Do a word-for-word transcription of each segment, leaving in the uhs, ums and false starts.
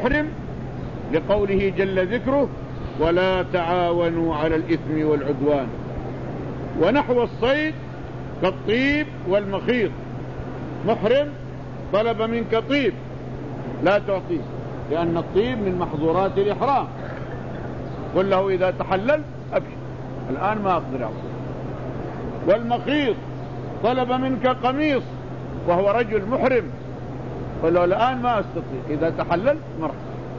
المحرم لقوله جل ذكره ولا تعاونوا على الإثم والعدوان. ونحو الصيد كالطيب والمخيط، محرم طلب منك طيب لا تعطيه لأن الطيب من محظورات الإحرام، قل له إذا تحلل أبشر الآن ما أقدر أعطيه. والمخيط طلب منك قميص وهو رجل محرم، قل له الآن ما أستطيع إذا تحلل مرحبا.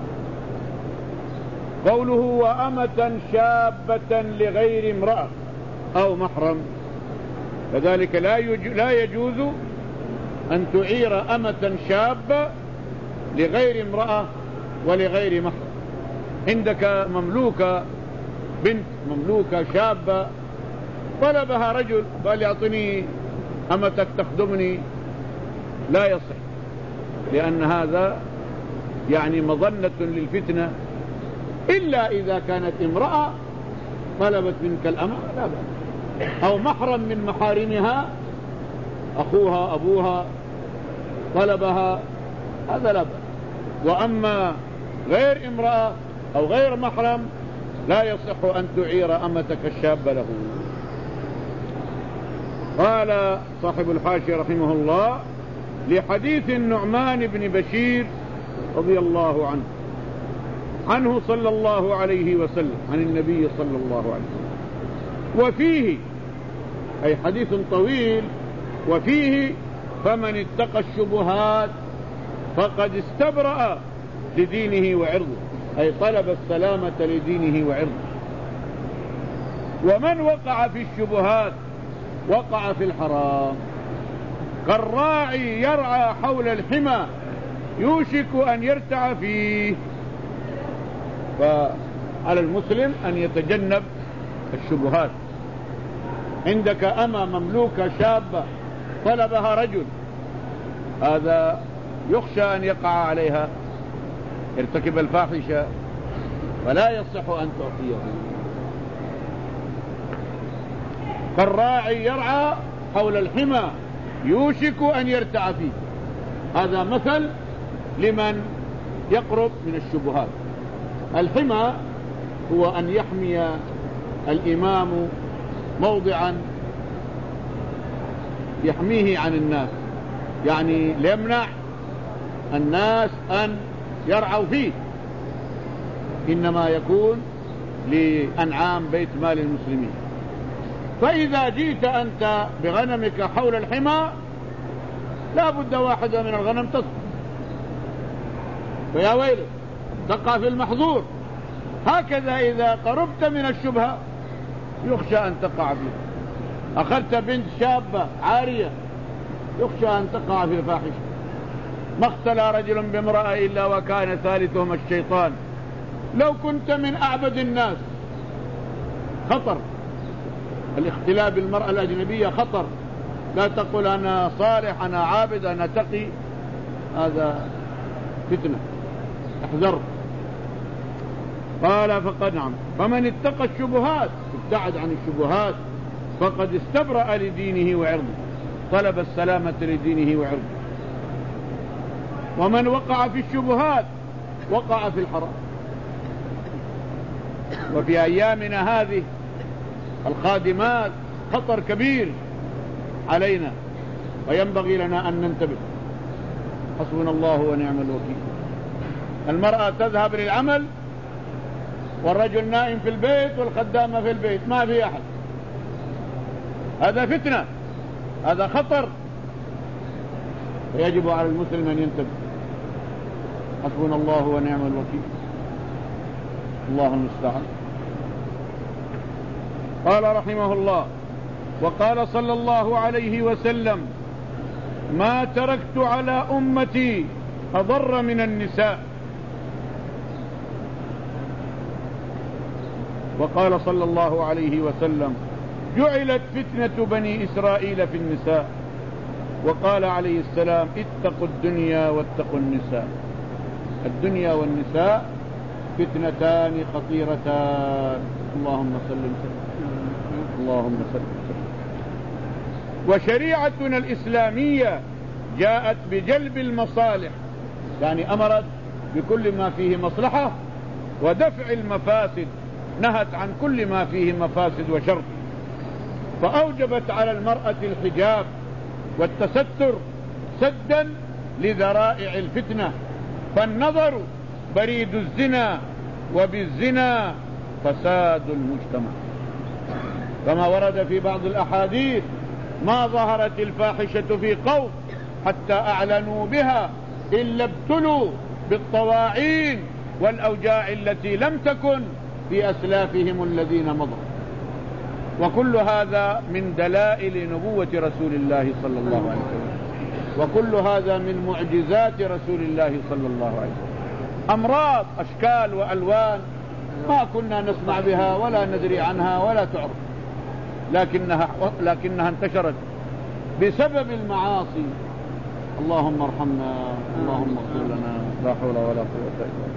قوله وأمة شابة لغير امرأة أو محرم، كذلك لا لا يجوز أن تعير أمة شابة لغير امرأة ولغير محرم. عندك مملوكة بنت مملوكة شابة طلبها رجل قال يعطني أمتك تخدمني، لا يصح، لأن هذا يعني مظنة للفتنة، إلا إذا كانت امرأة طلبت منك الأمة لا بأس، أو محرم من محارمها أخوها أبوها طلبها هذا لا بأس. وأما غير امرأة أو غير محرم لا يصح أن تعير أمتك الشابة له. قال صاحب الحاشية رحمه الله لحديث النعمان بن بشير رضي الله عنه عنه صلى الله عليه وسلم عن النبي صلى الله عليه وسلم، وفيه أي حديث طويل، وفيه فمن اتقى الشبهات فقد استبرأ لدينه وعرضه، أي طلب السلامة لدينه وعرضه. ومن وقع في الشبهات وقع في الحرام، كالراعي يرعى حول الحمى يوشك أن يرتع فيه. فعلى المسلم أن يتجنب الشبهات. عندك أمة مملوكة شابة طلبها رجل، هذا يخشى أن يقع عليها يرتكب الفاحشة فلا يصح أن تعطيه. كالراعي يرعى حول الحمى يوشك أن يرتع فيه، هذا مثل لمن يقرب من الشبهات. الحمى هو أن يحمي الإمام موضعا يحميه عن الناس، يعني ليمنع الناس أن يرعوا فيه، إنما يكون لأنعام بيت مال المسلمين. فإذا جئت أنت بغنمك حول الحمى لا بد واحدة من الغنم تسقط، فيا ويلك تقع في المحظور. هكذا إذا قربت من الشبهة يخشى أن تقع فيه. أخذت بنت شابة عارية يخشى أن تقع في الفاحشة. ما اختلى رجل بامرأة إلا وكان ثالثهما الشيطان. لو كنت من أعبد الناس خطر، الاختلاء بالمرأة الأجنبية خطر، لا تقول أنا صالح أنا عابد أنا تقي، هذا فتنة، احذر. قال فقد نعم فمن اتقى الشبهات ابتعد عن الشبهات فقد استبرأ لدينه وعرضه، طلب السلامة لدينه وعرضه. ومن وقع في الشبهات وقع في الحرام. وفي أيامنا هذه الخادمات خطر كبير علينا وينبغي لنا أن ننتبه. حسبنا الله ونعم الوكيل. المرأة تذهب للعمل والرجل نائم في البيت والخدامة في البيت، ما في أحد، هذا فتنة، هذا خطر، فيجب على المسلم أن ينتبه. حسبنا الله ونعم الوكيل، الله المستعان. قال رحمه الله وقال صلى الله عليه وسلم ما تركت على أمتي أضر من النساء. وقال صلى الله عليه وسلم جعلت فتنة بني إسرائيل في النساء. وقال عليه السلام اتقوا الدنيا واتقوا النساء. الدنيا والنساء فتنتان خطيرتان. اللهم صل وسلم اللهم صل وسلم. وشريعتنا الإسلامية جاءت بجلب المصالح، يعني أمرت بكل ما فيه مصلحة، ودفع المفاسد نهت عن كل ما فيه مفاسد وشر، فأوجبت على المرأة الحجاب والتستر سدا لذرائع الفتنة، فالنظر بريد الزنا، وبالزنا فساد المجتمع، كما ورد في بعض الأحاديث: ما ظهرت الفاحشة في قوم حتى أعلنوا بها إلا ابتلوا بالطواعين والأوجاع التي لم تكن في أسلافهم الذين مضوا. وكل هذا من دلائل نبوة رسول الله صلى الله عليه وسلم، وكل هذا من معجزات رسول الله صلى الله عليه وسلم. أمراض أشكال وألوان ما كنا نسمع بها ولا ندري عنها ولا تعرف، لكنها, لكنها انتشرت بسبب المعاصي. اللهم ارحمنا، اللهم اغفر لنا، لا حول ولا قوة إلا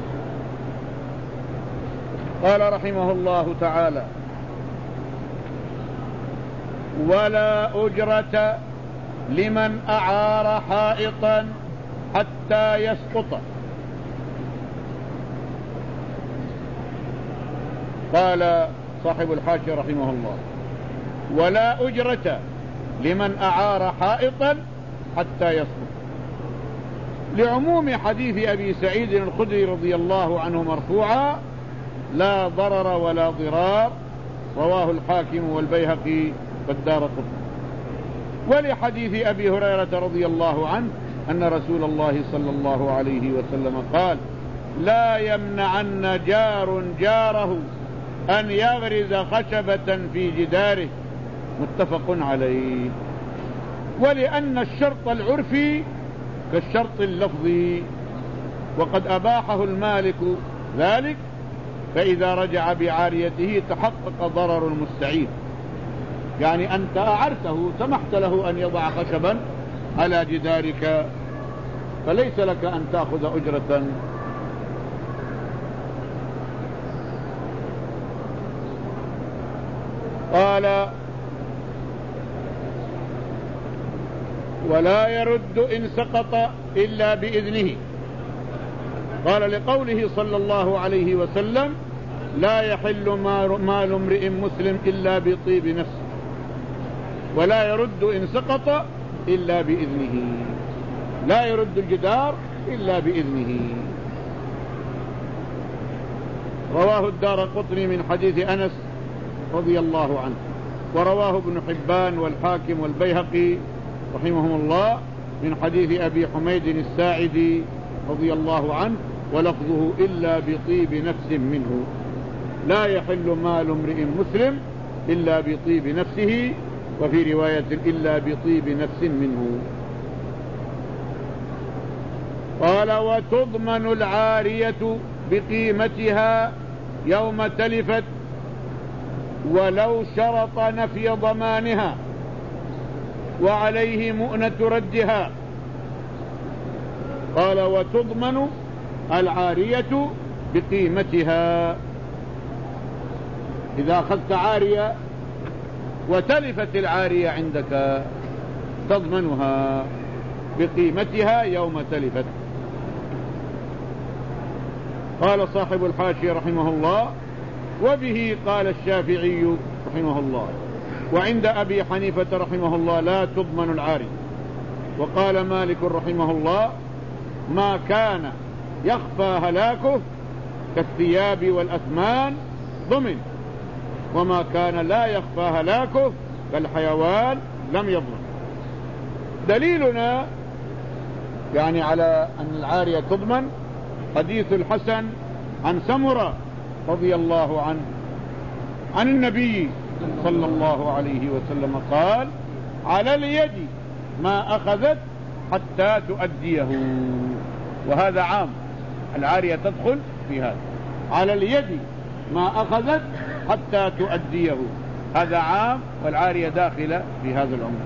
بالله. قال رحمه الله تعالى: ولا أجرة لمن أعار حائطا حتى يسقط. قال صاحب الحاشية رحمه الله: ولا أجرة لمن أعار حائطا حتى يسقط، لعموم حديث أبي سعيد الخدري رضي الله عنه مرفوعا: لا ضرر ولا ضرار، رواه الحاكم والبيهقي والدارقطني. ولحديث أبي هريرة رضي الله عنه أن رسول الله صلى الله عليه وسلم قال: لا يمنعن جار جاره أن يغرز خشبة في جداره، متفق عليه. ولأن الشرط العرفي كالشرط اللفظي، وقد أباحه المالك ذلك، فإذا رجع بعاريته تحقق ضرر المستعير. يعني أنت أعرته، سمحت له أن يضع خشبا على جدارك، فليس لك أن تأخذ أجرة. قال: ولا يرد إن سقط إلا بإذنه. قال لقوله صلى الله عليه وسلم: لا يحل مال امرئ مسلم إلا بطيب نفسه، ولا يرد إن سقط إلا بإذنه. لا يرد الجدار إلا بإذنه. رواه الدارقطني من حديث أنس رضي الله عنه، ورواه ابن حبان والحاكم والبيهقي رحمهم الله من حديث أبي حميد الساعدي رضي الله عنه، ولفظه: إلا بطيب نفس منه. لا يحل مال امرئ مسلم إلا بطيب نفسه، وفي رواية: إلا بطيب نفس منه. قال: وتضمن العارية بقيمتها يوم تلفت ولو شرط نفي ضمانها، وعليه مؤنة ردها. قال: وتضمن العارية بقيمتها. إذا أخذت عارية وتلفت العارية عندك تضمنها بقيمتها يوم تلفت. قال صاحب الحاشية رحمه الله: وبه قال الشافعي رحمه الله، وعند أبي حنيفة رحمه الله: لا تضمن العارية. وقال مالك رحمه الله: ما كان يخفى هلاكه كالثياب والأثمان ضمن، وما كان لا يخفى هلاكه كالحيوان لم يضمن. دليلنا يعني على أن العارية تضمن حديث الحسن عن سمرة رضي الله عنه عن النبي صلى الله عليه وسلم قال: على اليد ما أخذت حتى تؤديه. وهذا عام، العارية تدخل في هذا. على اليد ما أخذت حتى تؤديه، هذا عام، والعارية داخلة في هذا العموم.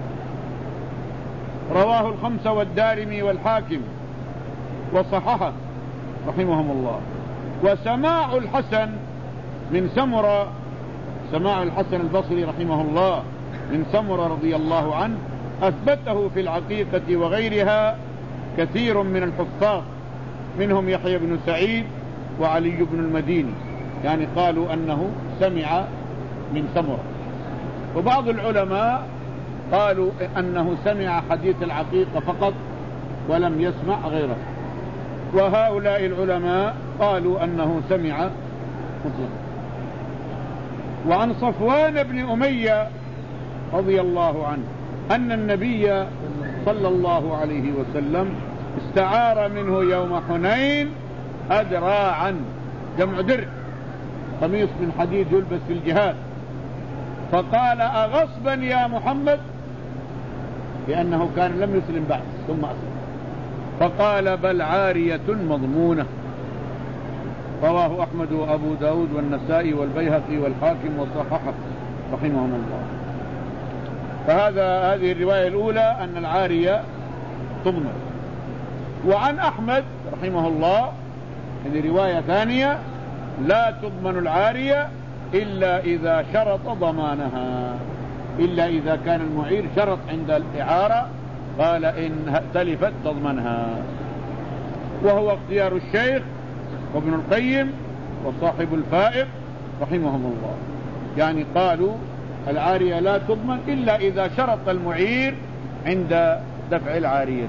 رواه الخمسة والدارمي والحاكم وصححه رحمهم الله. وسماع الحسن من سمرة، سماع الحسن البصري رحمه الله من سمرة رضي الله عنه، أثبته في العقيقة وغيرها كثير من الحفاظ، منهم يحيى بن سعيد وعلي بن المديني، يعني قالوا أنه سمع من سمرة. وبعض العلماء قالوا أنه سمع حديث العقيقة فقط ولم يسمع غيره، وهؤلاء العلماء قالوا أنه سمع مطلقا. وعن صفوان بن أمية رضي الله عنه أن النبي صلى الله عليه وسلم استعار منه يوم حنين أدراعا، جمع درع، قميص من حديد يلبس في الجهاد، فقال أغصبا يا محمد، لأنه كان لم يسلم بعد ثم أسلم، فقال بل عارية مضمونة. رواه أحمد وأبو داود والنسائي والبيهقي والحاكم وصححه رحمهم الله. فهذا هذه الرواية الأولى أن العارية تضمن. وعن أحمد رحمه الله هذه رواية ثانية: لا تضمن العارية إلا إذا شرط ضمانها، إلا إذا كان المعير شرط عند الإعارة، قال إن تلفت تضمنها. وهو اختيار الشيخ وابن القيم وصاحب الفائق رحمهم الله، يعني قالوا العارية لا تضمن إلا إذا شرط المعير عند دفع العارية.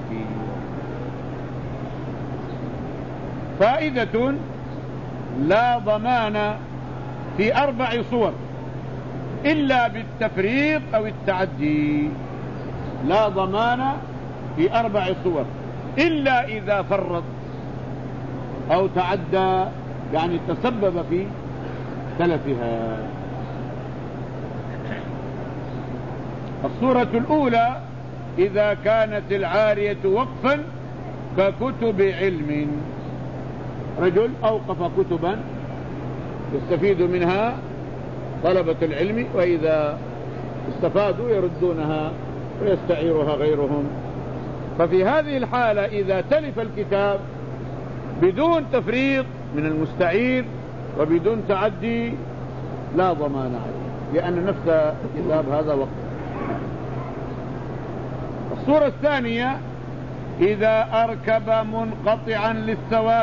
فائدة: لا ضمان في أربع صور إلا بالتفريط أو التعدي. لا ضمان في أربع صور إلا إذا فرط أو تعدى، يعني تسبب في تلفها. الصورة الأولى: إذا كانت العارية وقفا ككتب علم، رجل أوقف كتبا يستفيد منها طلبة العلم، وإذا استفادوا يردونها ويستعيرها غيرهم. ففي هذه الحالة إذا تلف الكتاب بدون تفريط من المستعير وبدون تعدي لا ضمان عليه، لأن نفس الكتاب هذا وقف. الصورة الثانية: إذا أركب منقطعا للثواب،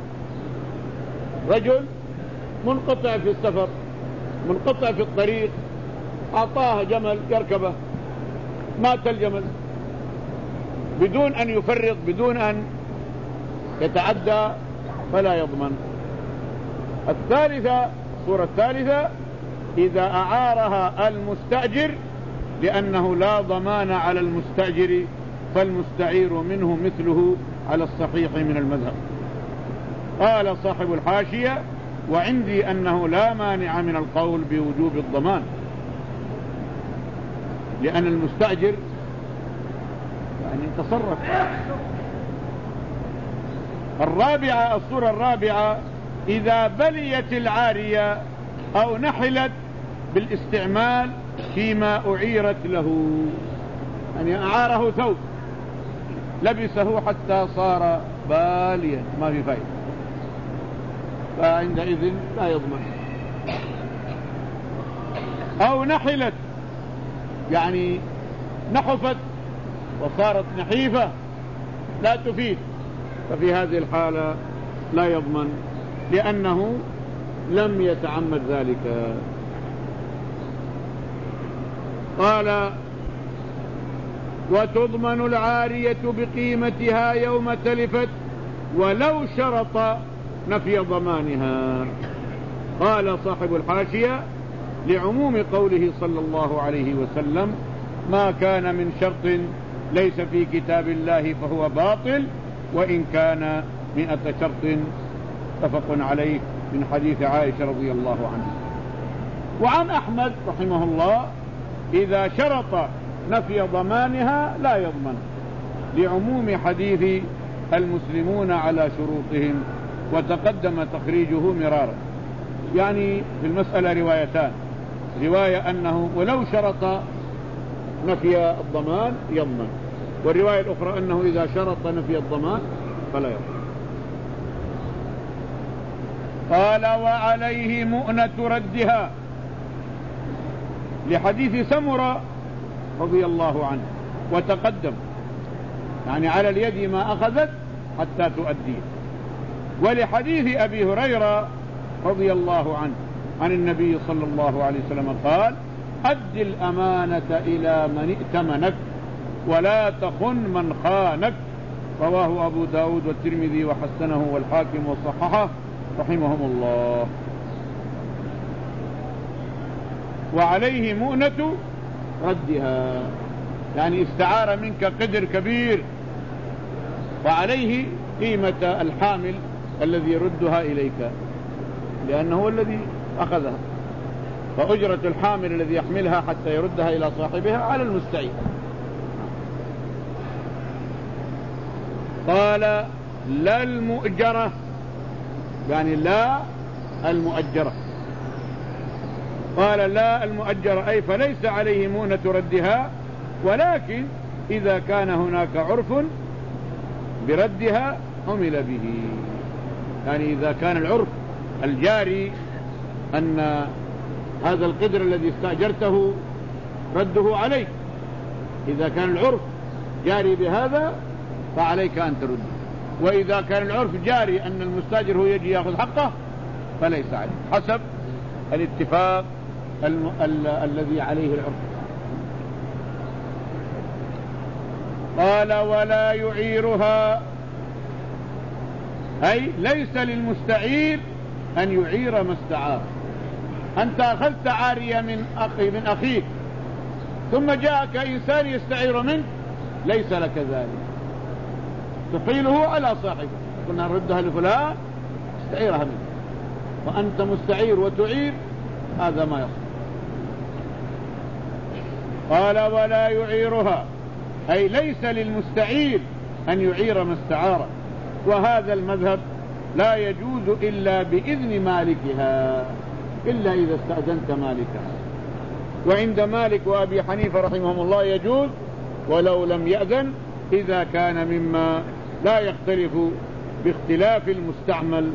رجل منقطع في السفر، منقطع في الطريق، أعطاه جمل يركبه، مات الجمل بدون أن يفرط بدون أن يتعدى فلا يضمن. الثالثة الصورة الثالثة: إذا أعارها المستأجر، لأنه لا ضمان على المستأجر فالمستعير منه مثله على الصحيح من المذهب. قال صاحب الحاشية: وعندي أنه لا مانع من القول بوجوب الضمان، لأن المستأجر يعني تصرف. الرابعة الصورة الرابعة: إذا بليت العارية أو نحلت بالاستعمال فيما أعيرت له، يعني أعاره ثوب لبسه حتى صار باليا ما في فائدة، فعندئذ لا يضمن. أو نحلت يعني نحفت وصارت نحيفة لا تفيد، ففي هذه الحالة لا يضمن لأنه لم يتعمد ذلك. قال: وتضمن العارية بقيمتها يوم تلفت ولو شرط نفي ضمانها. قال صاحب الحاشية: لعموم قوله صلى الله عليه وسلم: ما كان من شرط ليس في كتاب الله فهو باطل وإن كان مئة شرط، متفق عليه، من حديث عائشة رضي الله عنها. وعن أحمد رحمه الله: إذا شرط نفي ضمانها لا يضمن، لعموم حديث المسلمون على شروطهم، وتقدم تخريجه مرارا. يعني في المسألة روايتان: رواية أنه ولو شرط نفي الضمان يضمن، والرواية الأخرى أنه إذا شرط نفي الضمان فلا يضمن. قال: وعليه مؤنة ردها، لحديث سمرة رضي الله عنه، وتقدم يعني على اليد ما أخذت حتى تؤديه. ولحديث أبي هريرة رضي الله عنه عن النبي صلى الله عليه وسلم قال: أد الأمانة إلى من ائتمنك ولا تخن من خانك. رواه أبو داود والترمذي وحسنه والحاكم وصححه رحمهم الله. وعليه مؤنة ردها، يعني استعار منك قدر كبير وعليه قيمة الحامل الذي يردها إليك، لأنه هو الذي أخذها، فأجرة الحامل الذي يحملها حتى يردها إلى صاحبها على المستعير. قال: لا المؤجرة، يعني لا المؤجرة. قال: لا المؤجرة، أي فليس عليه مؤنة ردها، ولكن إذا كان هناك عرف بردها عمل به. يعني إذا كان العرف الجاري أن هذا القدر الذي استأجرته رده عليك، إذا كان العرف جاري بهذا فعليك أن ترد. وإذا كان العرف جاري أن المستأجر هو يجي يأخذ حقه فليس عليه، حسب الاتفاق الم... ال... الذي عليه العرف. قال: ولا يعيرها، أي ليس للمستعير أن يعير ما استعار. أنت أخذت عارية من أخي من أخيك ثم جاءك إنسان يستعير منك، ليس لك ذلك، تحيله على صاحبه، قلنا نردها لفلان استعيرها منك، وأنت مستعير وتعير، هذا ما يصح. قال: ولا يعيرها، أي ليس للمستعير أن يعير ما استعار، وهذا المذهب لا يجوز إلا بإذن مالكها، إلا إذا استأذنت مالكها. وعند مالك وأبي حنيفة رحمهم الله يجوز ولو لم يأذن، إذا كان مما لا يختلف باختلاف المستعمل،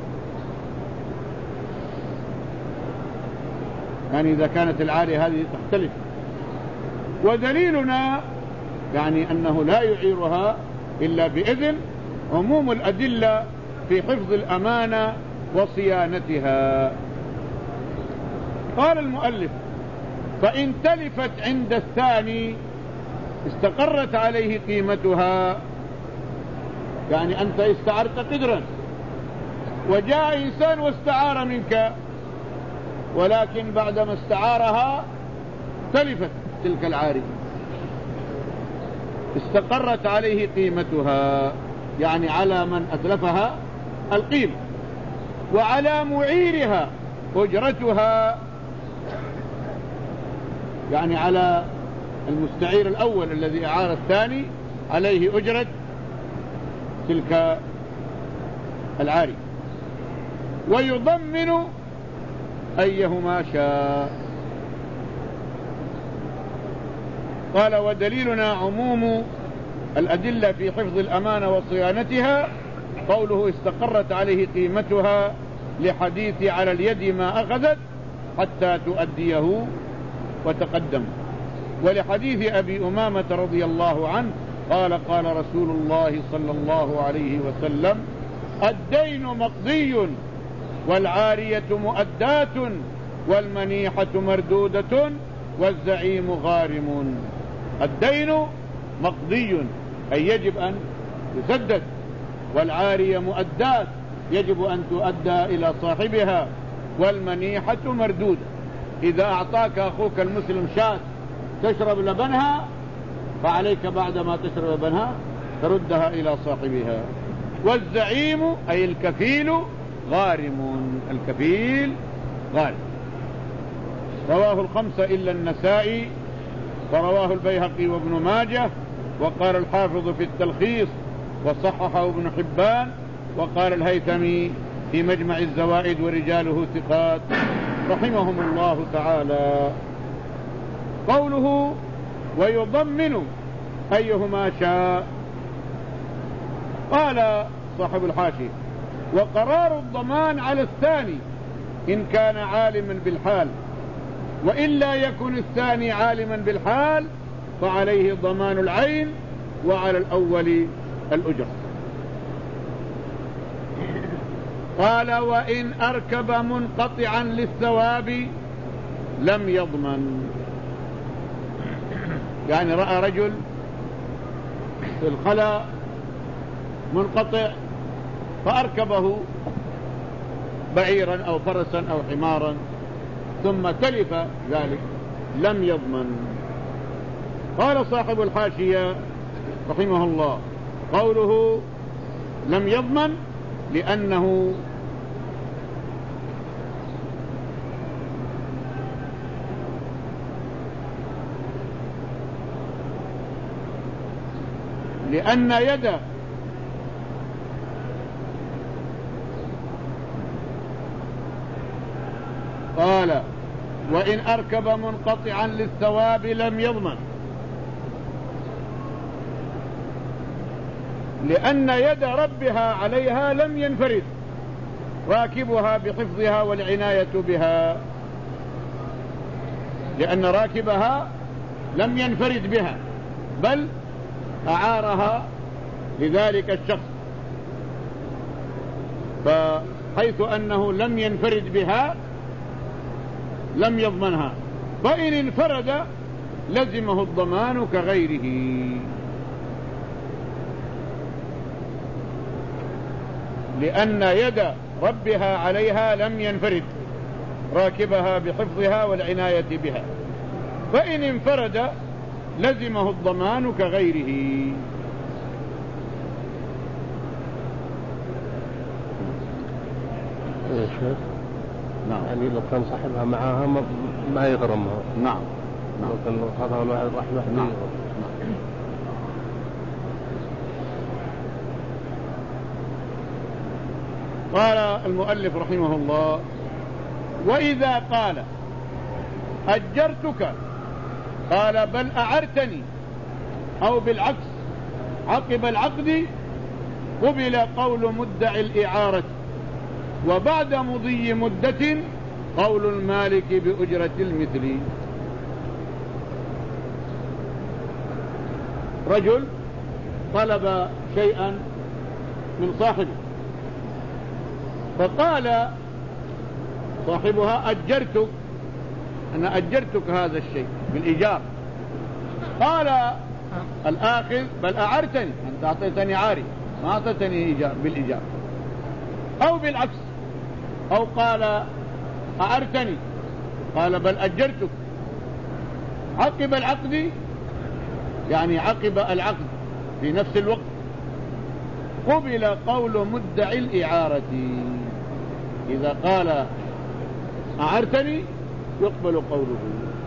يعني إذا كانت العارية هذه تختلف. ودليلنا يعني أنه لا يعيرها إلا بإذن عموم الأدلة في حفظ الأمانة وصيانتها. قال المؤلف: فإن تلفت عند الثاني استقرت عليه قيمتها. يعني أنت استعرت قدرا وجاء إنسان واستعار منك، ولكن بعدما استعارها تلفت تلك العارية، استقرت عليه قيمتها، يعني على من أتلفها القيمة، وعلى معيرها أجرتها، يعني على المستعير الأول الذي أعار الثاني عليه أجرة تلك العارية، ويضمن أيهما شاء. قال: ودليلنا عموم الأدلة في حفظ الأمانة وصيانتها قوله استقرت عليه قيمتها، لحديث على اليد ما أخذت حتى تؤديه وتقدم، ولحديث أبي أمامة رضي الله عنه قال: قال رسول الله صلى الله عليه وسلم: الدين مقضي والعارية مؤداة والمنيحة مردودة والزعيم غارم. الدين مقضي أي يجب أن يسدد، والعارية مؤداة يجب أن تؤدى إلى صاحبها، والمنيحة مردودة، إذا أعطاك أخوك المسلم شاة تشرب لبنها فعليك بعدما تشرب لبنها تردها إلى صاحبها. والزعيم أي الكفيل غارم، الكفيل غارم. رواه الخمسة إلا النسائي، ورواه البيهقي وابن ماجه، وقال الحافظ في التلخيص وصححه ابن حبان، وقال الهيثمي في مجمع الزوائد ورجاله ثقات رحمهم الله تعالى. قوله ويضمن أيهما شاء، قال صاحب الحاشية: وقرار الضمان على الثاني إن كان عالما بالحال، وإلا يكن الثاني عالما بالحال فعليه ضمان العين، وعلى الأول الأجر. قال وإن أركب منقطعا للثواب لم يضمن. يعني رأى رجل في الخلاء منقطع فأركبه بعيرا أو فرسا أو حمارا ثم تلف ذلك لم يضمن. قال صاحب الحاشية رحمه الله قوله لم يضمن لأنه لأن يد قال وإن أركب منقطعا للثواب لم يضمن لأن يد ربها عليها لم ينفرد راكبها بحفظها والعناية بها، لأن راكبها لم ينفرد بها بل أعارها لذلك الشخص، فحيث أنه لم ينفرد بها لم يضمنها، فإن انفرد لزمه الضمان كغيره. لأن يد ربها عليها لم ينفرد راكبها بحفظها والعناية بها، فإن انفرد لزمه الضمان كغيره. يا شيخ نعم. يعني لو كان صاحبها معها ما, ما يغرمها. نعم. لو كان هذا ما راح يغرم. نعم. قال المؤلف رحمه الله وإذا قال أجرتك قال بل أعرتني أو بالعكس عقب العقد قبل قول مدعي الإعارة، وبعد مضي مدة قول المالك بأجرة المثل. رجل طلب شيئا من صاحبه فقال صاحبها أجرتك أنا أجرتك هذا الشيء بالإيجار. قال الآخذ بل أعرتني أنت أعطيتني عاري ما أعطيتني إيجار بالإيجار، أو بالعكس أو قال أعرتني قال بل أجرتك عقب العقد يعني عقب العقد في نفس الوقت قبل قول مدعي الإعارة. إذا قال أعرتني يقبل قوله،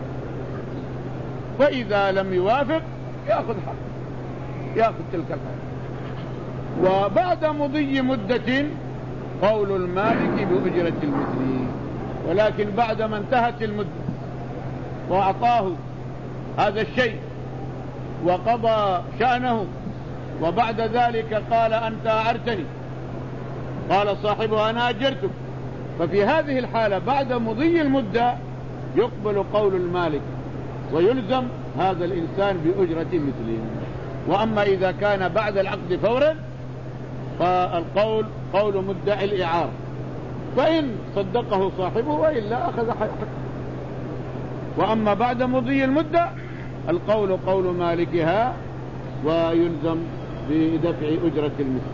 فإذا لم يوافق يأخذ حق يأخذ تلك الحق. وبعد مضي مدة قول المالك بأجرة المثل، ولكن بعد ما انتهت المدة وأعطاه هذا الشيء وقضى شأنه وبعد ذلك قال أنت أعرتني قال صاحبه أنا أجرتك، ففي هذه الحالة بعد مضي المدة يقبل قول المالك ويلزم هذا الإنسان بأجرة مثله. وأما إذا كان بعد العقد فورا فالقول قول مدعي الإعارة، فإن صدقه صاحبه وإلا أخذ حقه. وأما بعد مضي المدة القول قول مالكها ويلزم بدفع أجرة المثل.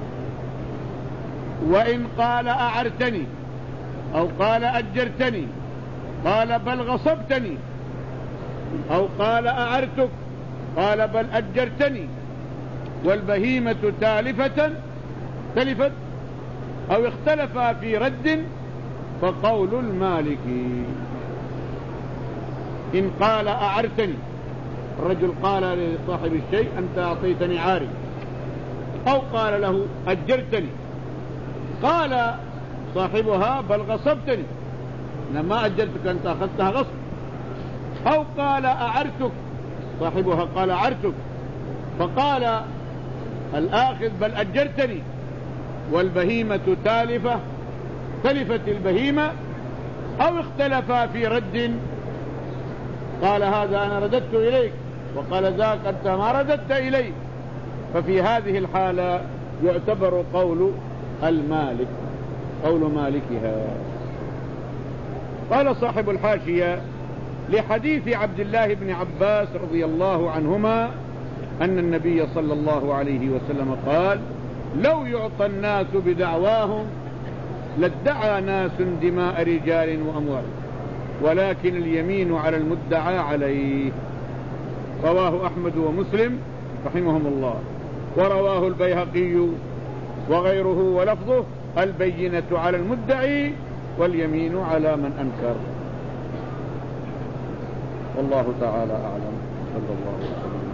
وإن قال أعرتني أو قال أجرتني قال بل غصبتني أو قال أعرتك قال بل أجرتني والبهيمة تالفة تلفت أو اختلفا في رد فقول المالك. إن قال أعرتني الرجل قال لصاحب الشيء أنت أعطيتني عاري، أو قال له أجرتني قال صاحبها بل غصبتني أنا ما أجرتك أنت أخذتها غصب، أو قال أعرتك صاحبها قال أعرتك فقال الآخذ بل أجرتني والبهيمة تالفة تلفت البهيمة أو اختلفا في رد قال هذا أنا رددت إليك وقال ذاك أنت ما رددت إلي، ففي هذه الحالة يعتبر قول المالك. قول مالكها. قال صاحب الحاشية: لحديث عبد الله بن عباس رضي الله عنهما أن النبي صلى الله عليه وسلم قال: لو يعطى الناس بدعواهم لادعى ناس دماء رجال وأموال، ولكن اليمين على المدعى عليه. رواه أحمد ومسلم رحمهم الله، ورواه البيهقي وغيره، ولفظه: البينة على المدعي واليمين على من أنكر. والله تعالى أعلم. صلى الله عليه وسلم.